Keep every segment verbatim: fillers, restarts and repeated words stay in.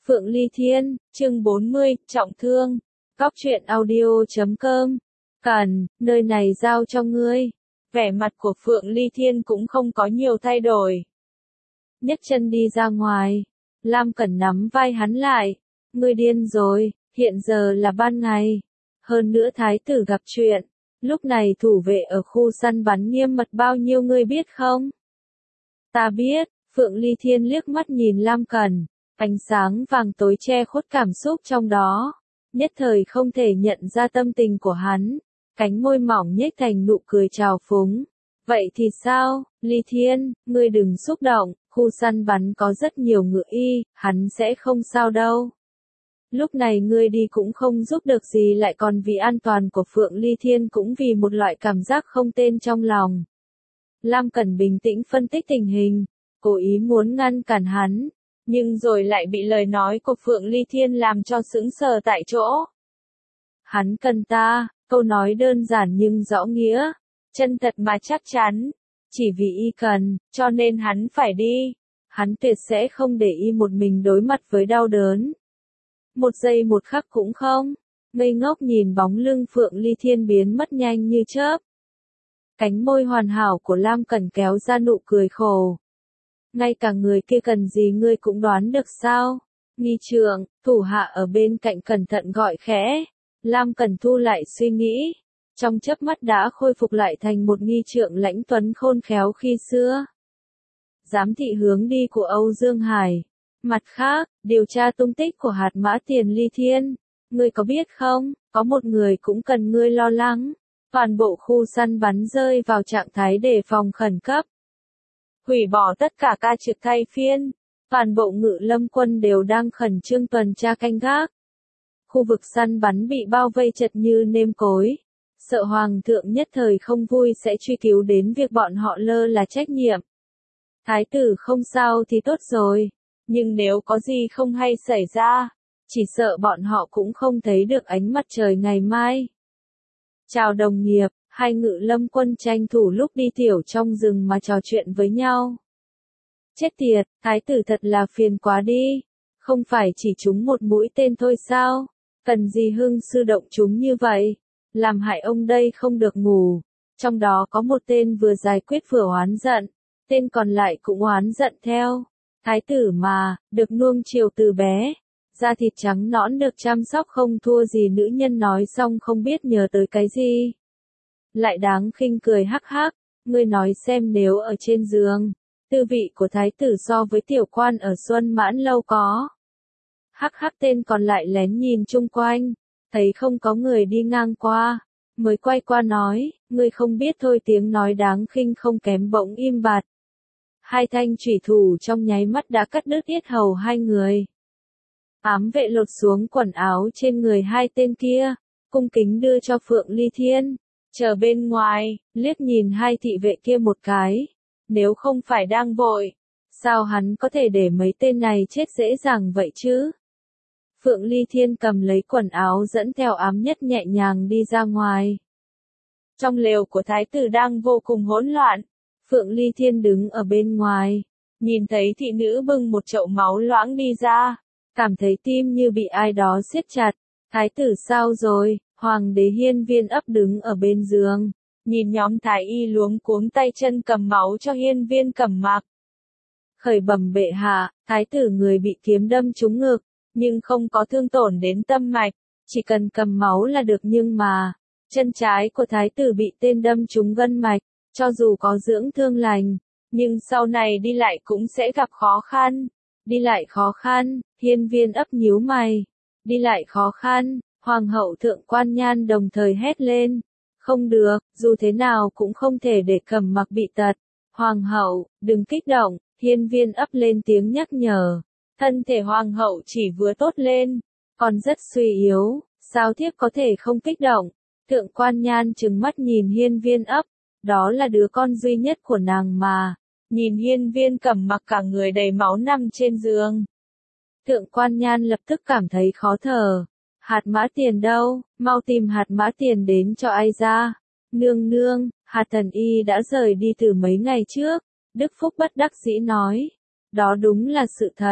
Phượng Ly Thiên, chương bốn mươi, trọng thương. Góc truyện audio chấm com. Cần, nơi này giao cho ngươi. Vẻ mặt của Phượng Ly Thiên cũng không có nhiều thay đổi. Nhấc chân đi ra ngoài. Lam Cẩn nắm vai hắn lại. Ngươi điên rồi, hiện giờ là ban ngày. Hơn nữa thái tử gặp chuyện. Lúc này thủ vệ ở khu săn bắn nghiêm mật bao nhiêu ngươi biết không? Ta biết, Phượng Ly Thiên liếc mắt nhìn Lam Cẩn. Ánh sáng vàng tối che khuất cảm xúc trong đó. Nhất thời không thể nhận ra tâm tình của hắn. Cánh môi mỏng nhếch thành nụ cười trào phúng. Vậy thì sao, Ly Thiên, ngươi đừng xúc động, khu săn bắn có rất nhiều ngựa y, hắn sẽ không sao đâu. Lúc này ngươi đi cũng không giúp được gì, lại còn vì an toàn của Phượng Ly Thiên cũng vì một loại cảm giác không tên trong lòng. Lam Cẩn bình tĩnh phân tích tình hình, cố ý muốn ngăn cản hắn. Nhưng rồi lại bị lời nói của Phượng Ly Thiên làm cho sững sờ tại chỗ. Hắn cần ta, câu nói đơn giản nhưng rõ nghĩa, chân thật mà chắc chắn. Chỉ vì y cần, cho nên hắn phải đi. Hắn tuyệt sẽ không để y một mình đối mặt với đau đớn. Một giây một khắc cũng không, ngây ngốc nhìn bóng lưng Phượng Ly Thiên biến mất nhanh như chớp. Cánh môi hoàn hảo của Lam Cẩn kéo ra nụ cười khổ. Ngay cả người kia cần gì ngươi cũng đoán được sao? Nghi trượng, thủ hạ ở bên cạnh cẩn thận gọi khẽ. Lam Cẩn thu lại suy nghĩ. Trong chớp mắt đã khôi phục lại thành một nghi trượng lãnh tuấn khôn khéo khi xưa. Giám thị hướng đi của Âu Dương Hải. Mặt khác, điều tra tung tích của hạt mã tiền Ly Thiên. Ngươi có biết không, có một người cũng cần ngươi lo lắng. Toàn bộ khu săn bắn rơi vào trạng thái đề phòng khẩn cấp. Hủy bỏ tất cả ca trực thay phiên, toàn bộ ngự lâm quân đều đang khẩn trương tuần tra canh gác. Khu vực săn bắn bị bao vây chật như nêm cối, sợ hoàng thượng nhất thời không vui sẽ truy cứu đến việc bọn họ lơ là trách nhiệm. Thái tử không sao thì tốt rồi, nhưng nếu có gì không hay xảy ra, chỉ sợ bọn họ cũng không thấy được ánh mặt trời ngày mai. Chào đồng nghiệp. Hai ngự lâm quân tranh thủ lúc đi tiểu trong rừng mà trò chuyện với nhau. Chết tiệt, thái tử thật là phiền quá đi. Không phải chỉ trúng một mũi tên thôi sao? Cần gì hưng sư động chúng như vậy? Làm hại ông đây không được ngủ. Trong đó có một tên vừa giải quyết vừa oán giận. Tên còn lại cũng oán giận theo. Thái tử mà, được nuông chiều từ bé. Da thịt trắng nõn được chăm sóc không thua gì nữ nhân, nói xong không biết nhớ tới cái gì. Lại đáng khinh cười hắc hắc, ngươi nói xem nếu ở trên giường, tư vị của thái tử so với tiểu quan ở Xuân Mãn Lâu có. Hắc hắc, tên còn lại lén nhìn chung quanh, thấy không có người đi ngang qua, mới quay qua nói, ngươi không biết thôi. Tiếng nói đáng khinh không kém bỗng im bặt. Hai thanh chủy thủ trong nháy mắt đã cắt đứt yết hầu hai người. Ám vệ lột xuống quần áo trên người hai tên kia, cung kính đưa cho Phượng Ly Thiên. Chờ bên ngoài, liếc nhìn hai thị vệ kia một cái. Nếu không phải đang vội, sao hắn có thể để mấy tên này chết dễ dàng vậy chứ? Phượng Ly Thiên cầm lấy quần áo dẫn theo ám nhất nhẹ nhàng đi ra ngoài. Trong lều của thái tử đang vô cùng hỗn loạn. Phượng Ly Thiên đứng ở bên ngoài, nhìn thấy thị nữ bưng một chậu máu loãng đi ra, cảm thấy tim như bị ai đó siết chặt. Thái tử sao rồi? Hoàng đế Hiên Viên ấp đứng ở bên giường, nhìn nhóm thái y luống cuống tay chân cầm máu cho Hiên Viên cầm mặc. Khởi bẩm bệ hạ, thái tử người bị kiếm đâm trúng ngực, nhưng không có thương tổn đến tâm mạch, chỉ cần cầm máu là được. Nhưng mà, chân trái của thái tử bị tên đâm trúng gân mạch, cho dù có dưỡng thương lành, nhưng sau này đi lại cũng sẽ gặp khó khăn. Đi lại khó khăn, Hiên Viên ấp nhíu mày. Đi lại khó khăn. Hoàng hậu Thượng Quan Nhan đồng thời hét lên. Không được, dù thế nào cũng không thể để Cầm Mặc bị tật. Hoàng hậu, đừng kích động, Hiên Viên ấp lên tiếng nhắc nhở. Thân thể hoàng hậu chỉ vừa tốt lên, còn rất suy yếu, sao thiếp có thể không kích động? Thượng Quan Nhan trừng mắt nhìn Hiên Viên ấp, đó là đứa con duy nhất của nàng mà. Nhìn Hiên Viên Cầm Mặc cả người đầy máu nằm trên giường. Thượng Quan Nhan lập tức cảm thấy khó thở. Hạt mã tiền đâu, mau tìm hạt mã tiền đến cho ai ra. Nương nương, hạt thần y đã rời đi từ mấy ngày trước. Đức Phúc bất đắc dĩ nói. Đó đúng là sự thật.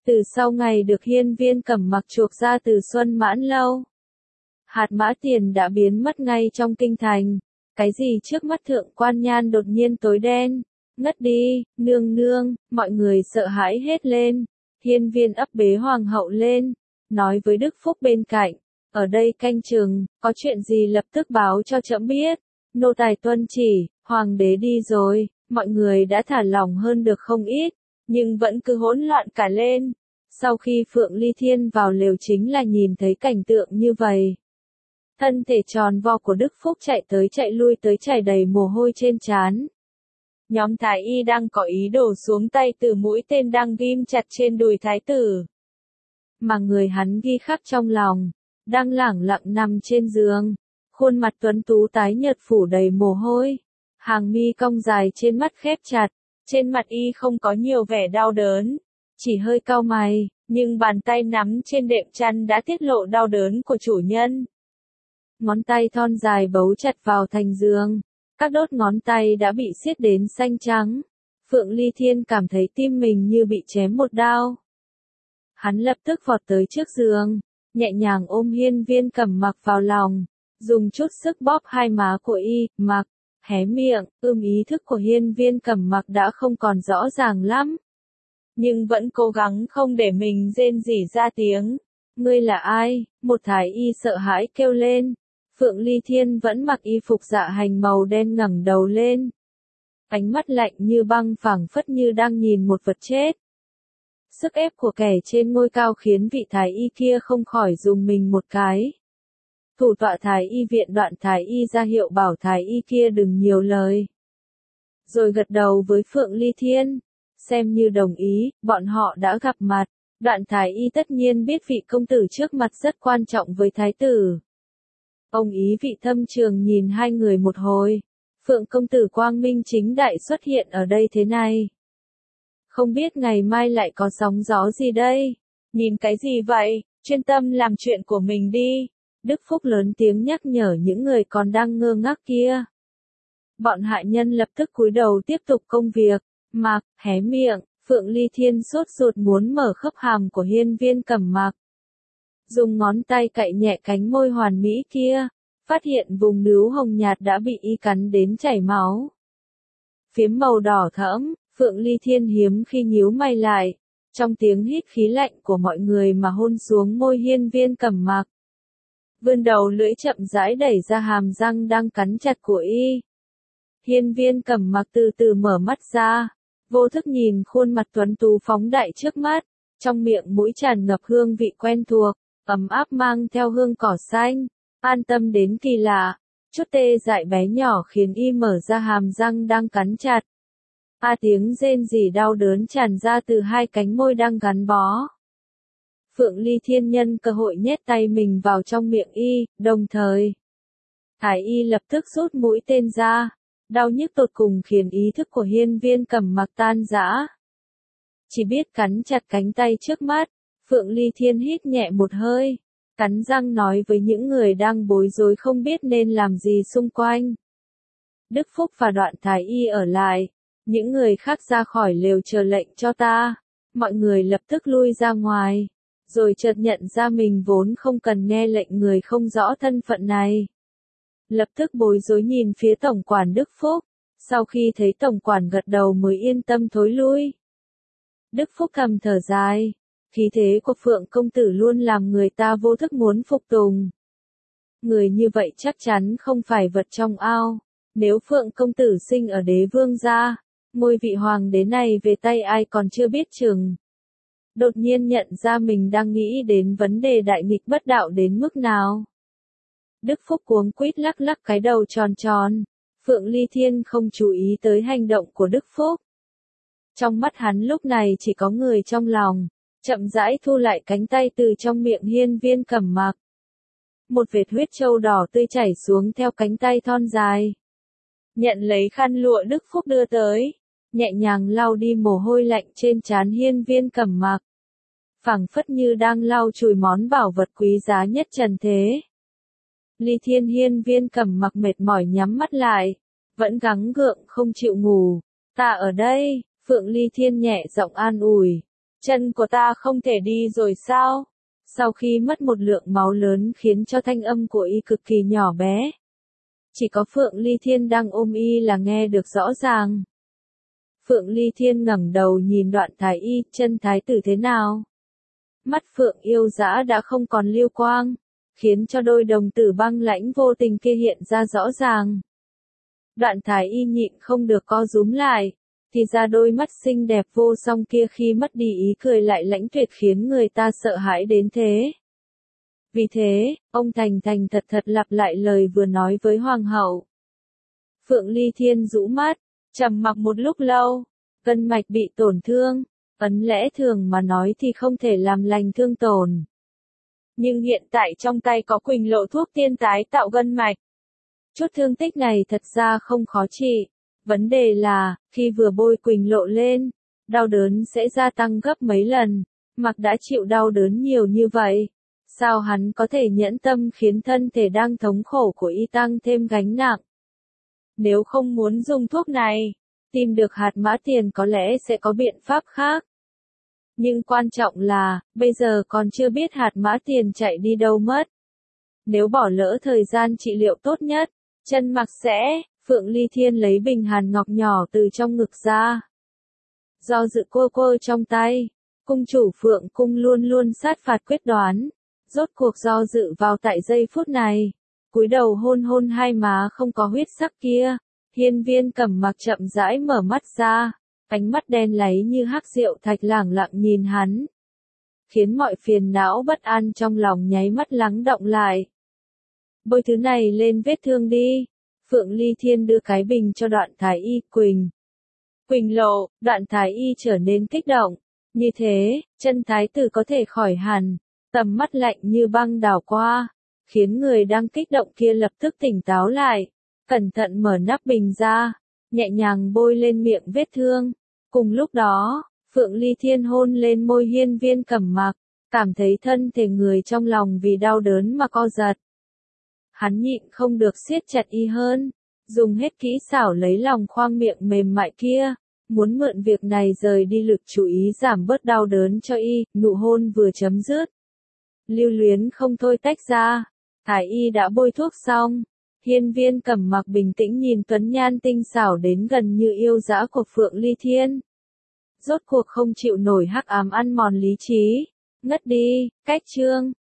Từ sau ngày được Hiên Viên Cẩm Mặc chuộc ra từ Xuân Mãn Lâu, hạt mã tiền đã biến mất ngay trong kinh thành. Cái gì trước mắt thượng quan nhan đột nhiên tối đen, ngất đi, nương nương, mọi người sợ hãi hết lên. Hiên Viên ấp bế hoàng hậu lên, nói với Đức Phúc bên cạnh, ở đây canh chừng, có chuyện gì lập tức báo cho trẫm biết. Nô tài tuân chỉ, hoàng đế đi rồi, mọi người đã thả lỏng hơn được không ít, nhưng vẫn cứ hỗn loạn cả lên. Sau khi Phượng Ly Thiên vào lều chính là nhìn thấy cảnh tượng như vậy. Thân thể tròn vo của Đức Phúc chạy tới chạy lui tới chảy đầy mồ hôi trên trán. Nhóm thái y đang có ý đồ xuống tay từ mũi tên đang ghim chặt trên đùi thái tử. Mà người hắn ghi khắc trong lòng, đang lẳng lặng nằm trên giường, khuôn mặt tuấn tú tái nhợt phủ đầy mồ hôi, hàng mi cong dài trên mắt khép chặt, trên mặt y không có nhiều vẻ đau đớn, chỉ hơi cau mày, nhưng bàn tay nắm trên đệm chăn đã tiết lộ đau đớn của chủ nhân. Ngón tay thon dài bấu chặt vào thành giường, các đốt ngón tay đã bị siết đến xanh trắng. Phượng Ly Thiên cảm thấy tim mình như bị chém một đao. Hắn lập tức vọt tới trước giường, nhẹ nhàng ôm Hiên Viên Cẩm Mặc vào lòng, dùng chút sức bóp hai má của y, mặc, hé miệng, ưm ý thức của Hiên Viên Cẩm Mặc đã không còn rõ ràng lắm. Nhưng vẫn cố gắng không để mình rên rỉ ra tiếng. Ngươi là ai? Một thái y sợ hãi kêu lên. Phượng Ly Thiên vẫn mặc y phục dạ hành màu đen ngẩng đầu lên. Ánh mắt lạnh như băng phảng phất như đang nhìn một vật chết. Sức ép của kẻ trên ngôi cao khiến vị thái y kia không khỏi dùng mình một cái. Thủ tọa thái y viện Đoạn thái y ra hiệu bảo thái y kia đừng nhiều lời. Rồi gật đầu với Phượng Ly Thiên, xem như đồng ý, bọn họ đã gặp mặt. Đoạn thái y tất nhiên biết vị công tử trước mặt rất quan trọng với thái tử. Ông ý vị thâm trường nhìn hai người một hồi. Phượng công tử quang minh chính đại xuất hiện ở đây thế này. Không biết ngày mai lại có sóng gió gì đây? Nhìn cái gì vậy? Chuyên tâm làm chuyện của mình đi. Đức Phúc lớn tiếng nhắc nhở những người còn đang ngơ ngác kia. Bọn hạ nhân lập tức cúi đầu tiếp tục công việc. Mặc, hé miệng, Phượng Ly Thiên sốt ruột muốn mở khớp hàm của Hiên Viên Cẩm Mặc. Dùng ngón tay cạy nhẹ cánh môi hoàn mỹ kia, phát hiện vùng nướu hồng nhạt đã bị y cắn đến chảy máu. Phiếm màu đỏ thẫm, Phượng Ly Thiên hiếm khi nhíu mày lại, trong tiếng hít khí lạnh của mọi người mà hôn xuống môi Hiên Viên Cẩm Mặc. Vươn đầu lưỡi chậm rãi đẩy ra hàm răng đang cắn chặt của y. Hiên Viên Cẩm Mặc từ từ mở mắt ra, vô thức nhìn khuôn mặt tuấn tú phóng đại trước mắt, trong miệng mũi tràn ngập hương vị quen thuộc, ấm áp mang theo hương cỏ xanh, an tâm đến kỳ lạ. Chút tê dại bé nhỏ khiến y mở ra hàm răng đang cắn chặt. A tiếng rên rỉ đau đớn tràn ra từ hai cánh môi đang gắn bó. Phượng Ly Thiên nhân cơ hội nhét tay mình vào trong miệng y, đồng thời thái y lập tức rút mũi tên ra. Đau nhức tột cùng khiến ý thức của Hiên Viên Cẩm Mặc tan rã. Chỉ biết cắn chặt cánh tay trước mắt, Phượng Ly Thiên hít nhẹ một hơi, cắn răng nói với những người đang bối rối không biết nên làm gì xung quanh. Đức Phúc và Đoạn thái y ở lại, những người khác ra khỏi lều chờ lệnh cho ta. Mọi người lập tức lui ra ngoài, rồi chợt nhận ra mình vốn không cần nghe lệnh người không rõ thân phận này. Lập tức bối rối nhìn phía tổng quản Đức Phúc, sau khi thấy tổng quản gật đầu mới yên tâm thối lui. Đức Phúc thầm thở dài, khí thế của Phượng công tử luôn làm người ta vô thức muốn phục tùng. Người như vậy chắc chắn không phải vật trong ao, nếu Phượng công tử sinh ở đế vương gia, ngôi vị hoàng đế này về tay ai còn chưa biết chừng. Đột nhiên nhận ra mình đang nghĩ đến vấn đề đại nghịch bất đạo đến mức nào. Đức Phúc cuống quýt lắc lắc cái đầu tròn tròn, Phượng Ly Thiên không chú ý tới hành động của Đức Phúc. Trong mắt hắn lúc này chỉ có người trong lòng, chậm rãi thu lại cánh tay từ trong miệng Hiên Viên Cẩm Mặc. Một vệt huyết trâu đỏ tươi chảy xuống theo cánh tay thon dài. Nhận lấy khăn lụa Đức Phúc đưa tới, nhẹ nhàng lau đi mồ hôi lạnh trên trán Hiên Viên Cẩm Mặc. Phảng phất như đang lau chùi món bảo vật quý giá nhất trần thế. Ly Thiên Hiên Viên Cẩm Mặc mệt mỏi nhắm mắt lại, vẫn gắng gượng không chịu ngủ. Ta ở đây, Phượng Ly Thiên nhẹ giọng an ủi. Chân của ta không thể đi rồi sao? Sau khi mất một lượng máu lớn khiến cho thanh âm của y cực kỳ nhỏ bé. Chỉ có Phượng Ly Thiên đang ôm y là nghe được rõ ràng. Phượng Ly Thiên ngẩng đầu nhìn Đoạn Thái Y, chân thái tử thế nào? Mắt Phượng yêu dã đã không còn lưu quang, khiến cho đôi đồng tử băng lãnh vô tình kia hiện ra rõ ràng. Đoạn Thái Y nhịn không được co rúm lại, thì ra đôi mắt xinh đẹp vô song kia khi mất đi ý cười lại lãnh tuyệt khiến người ta sợ hãi đến thế. Vì thế, ông thành thành thật thật lặp lại lời vừa nói với Hoàng hậu. Phượng Ly Thiên rũ mắt, trầm mặc một lúc lâu, gân mạch bị tổn thương, ấn lẽ thường mà nói thì không thể làm lành thương tổn. Nhưng hiện tại trong tay có Quỳnh Lộ thuốc tiên tái tạo gân mạch. Chút thương tích này thật ra không khó trị, vấn đề là, khi vừa bôi Quỳnh Lộ lên, đau đớn sẽ gia tăng gấp mấy lần, mặc đã chịu đau đớn nhiều như vậy. Sao hắn có thể nhẫn tâm khiến thân thể đang thống khổ của y tăng thêm gánh nặng? Nếu không muốn dùng thuốc này, tìm được hạt mã tiền có lẽ sẽ có biện pháp khác. Nhưng quan trọng là, bây giờ còn chưa biết hạt mã tiền chạy đi đâu mất. Nếu bỏ lỡ thời gian trị liệu tốt nhất, chân mặc sẽ, Phượng Ly Thiên lấy bình hàn ngọc nhỏ từ trong ngực ra. Do dự cô cô trong tay, cung chủ Phượng cung luôn luôn sát phạt quyết đoán. Rốt cuộc do dự vào tại giây phút này, cúi đầu hôn hôn hai má không có huyết sắc kia, Hiên Viên Cẩm Mặc chậm rãi mở mắt ra, ánh mắt đen láy như hắc rượu thạch lẳng lặng nhìn hắn, khiến mọi phiền não bất an trong lòng nháy mắt lắng động lại. Bôi thứ này lên vết thương đi. Phượng Ly Thiên đưa cái bình cho Đoạn Thái Y. Quỳnh Quỳnh Lộ, Đoạn Thái Y trở nên kích động. Như thế, chân thái tử có thể khỏi hẳn. Tầm mắt lạnh như băng đảo qua, khiến người đang kích động kia lập tức tỉnh táo lại, cẩn thận mở nắp bình ra, nhẹ nhàng bôi lên miệng vết thương. Cùng lúc đó, Phượng Ly Thiên hôn lên môi Hiên Viên Cẩm Mặc, cảm thấy thân thể người trong lòng vì đau đớn mà co giật. Hắn nhịn không được siết chặt y hơn, dùng hết kỹ xảo lấy lòng khoang miệng mềm mại kia, muốn mượn việc này rời đi lực chú ý giảm bớt đau đớn cho y. Nụ hôn vừa chấm dứt, lưu luyến không thôi tách ra, Thái Y đã bôi thuốc xong. Hiên Viên Cẩm Mặc bình tĩnh nhìn tuấn nhan tinh xảo đến gần như yêu dã của Phượng Ly Thiên. Rốt cuộc không chịu nổi hắc ám ăn mòn lý trí, ngất đi. Cách chương